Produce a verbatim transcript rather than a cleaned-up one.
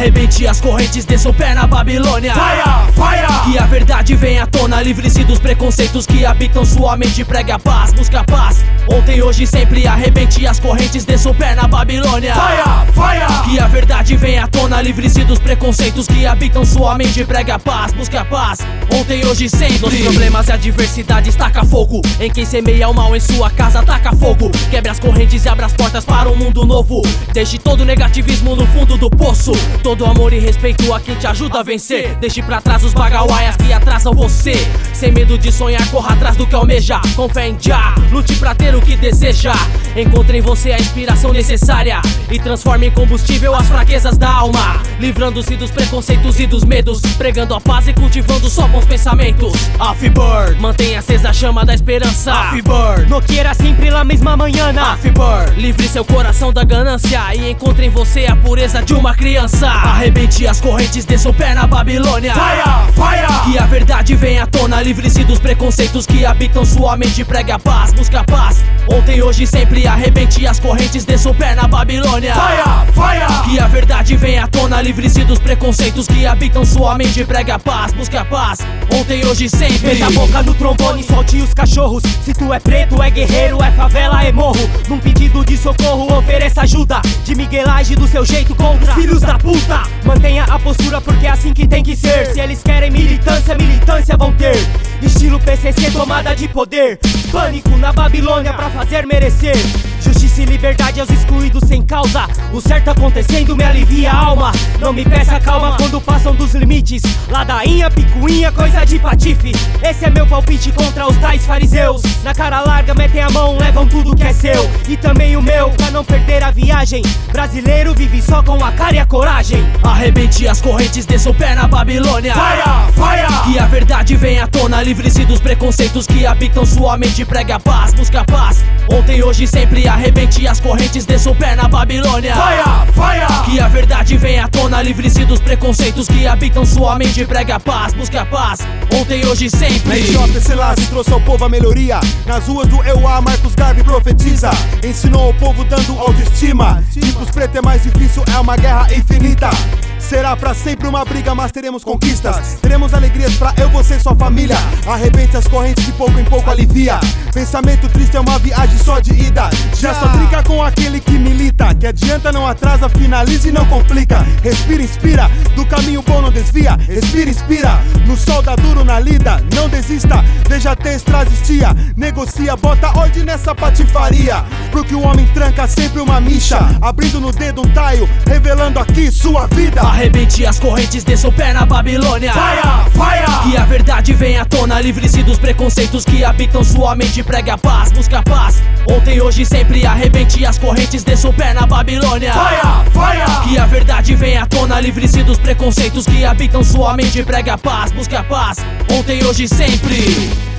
Arrebente as correntes, desça o pé na Babilônia. Fire, fire. Que a verdade venha à tona, livre-se dos preconceitos que habitam sua mente. Pregue a paz, busca a paz, ontem, hoje, sempre. Arrebente as correntes, desça o pé na Babilônia. Fire, fire. Que a verdade venha à tona, livre-se dos preconceitos que habitam sua mente. Pregue a paz, busca a paz, ontem, hoje, sempre. Nos problemas e adversidades, taca fogo em quem semeia o mal em sua casa, taca fogo. Quebre as correntes e abra as portas para um mundo novo. Deixe todo o negativismo no fundo do poço. Todo amor e respeito a quem te ajuda a vencer. Deixe pra trás os bagauaias que atrasam você. Sem medo de sonhar, corra atrás do que almeja. Com fé em Jah, lute pra ter o que deseja. Encontre em você a inspiração necessária e transforme em combustível as fraquezas da alma. Livrando-se dos preconceitos e dos medos, pregando a paz e cultivando só bons pensamentos. Afibird, mantenha acesa a chama da esperança. Afibird, no queira sempre la mesma manhã. Afibird, livre seu coração da ganância e encontre em você a pureza de uma criança. Arrebente as correntes, desça o pé na Babilônia. Fire, fire. Que a verdade venha à tona, livre-se dos preconceitos que habitam sua mente. Pregue a paz, busca a paz, ontem, hoje, sempre. Arrebente as correntes, desça o pé na Babilônia. Fire, fire. Que a verdade venha à tona, livre-se dos preconceitos que habitam sua mente. Pregue a paz, busca a paz, ontem, hoje, sempre. Meta a boca no trombone, solte os cachorros. Se tu é preto, é guerreiro, é favela, é morro. Num pedido de socorro, ofereça ajuda. De miguelagem do seu jeito contra os filhos da puta. Mantenha a postura porque é assim que tem que ser. Se eles querem militância, militância vão ter. Estilo P C C, tomada de poder. Pânico na Babilônia pra fazer merecer. Justiça e liberdade aos excluídos sem causa. O certo acontecendo me alivia a alma. Não me peça calma quando passam dos limites. Ladainha, picuinha, coisa de patife. Esse é meu palpite contra os tais fariseus. Na cara larga metem a mão, levam tudo que é seu. E também o meu, pra não perder a viagem. Brasileiro vive só com a cara e a coragem. Arrebente as correntes, desça o pé na Babilônia. Fire, fire. Que a verdade venha à tona, livre-se dos preconceitos que habitam sua mente. Pregue a paz, busca a paz, ontem, hoje, sempre. Arrebente as correntes, desça o pé na Babilônia. Fire, fire. Que a verdade venha à tona, livre-se dos preconceitos que habitam sua mente. Pregue a paz, busca a paz, ontem, hoje, sempre. J. Selassie trouxe ao povo a melhoria. Nas ruas do Euá, Marcos Garvey profetiza. Ensinou ao povo dando autoestima. E pros pretos é mais difícil, é uma guerra infinita. Será pra sempre uma briga, mas teremos conquistas. Teremos alegrias pra eu, você e sua família. Arrebente as correntes que pouco em pouco alivia. Pensamento triste é uma viagem só de ida. Já só brinca com aquele que milita. Que adianta, não atrasa, finaliza e não complica. Respira, inspira, do caminho bom não desvia. Respira, inspira, no sol dá duro na lida. Não desista, veja ter extrasistia. Negocia, bota ordem nessa patifaria. Porque o homem tranca sempre uma micha. Abrindo no dedo um taio, revelando aqui sua vida. Arrebente as correntes, desça o pé na Babilônia. Fire, fire. Que a verdade venha à tona, livre-se dos preconceitos que habitam sua mente. Pregue a paz, busca a paz, ontem, hoje, sempre. Arrebente as correntes, desça o pé na Babilônia. Fire, fire. Que a verdade venha à tona, livre-se dos preconceitos que habitam sua mente. Pregue a paz, busca a paz, ontem, hoje, sempre.